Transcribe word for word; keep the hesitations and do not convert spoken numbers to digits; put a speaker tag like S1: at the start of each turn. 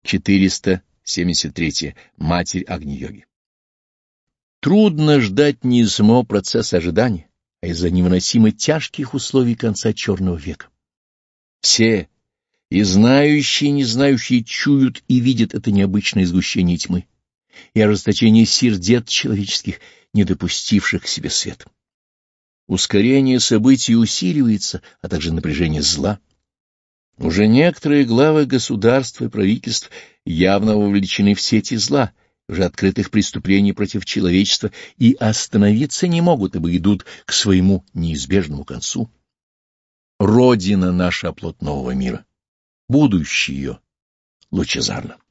S1: четыреста семьдесят три. Матерь Агни-йоги. Трудно ждать не из самого процесса ожидания, а из-за невыносимо тяжких условий конца черного века. Все, и знающие, и не знающие, чуют и видят это необычное сгущение тьмы и ожесточение сердец человеческих, не допустивших к себе свет. Ускорение событий усиливается, а также напряжение зла. Уже некоторые главы государств и правительств явно вовлечены в сети зла, уже открытых преступлений против человечества, и остановиться не могут, ибо идут к своему неизбежному концу. Родина наша — оплот нового мира, будущее ее лучезарно.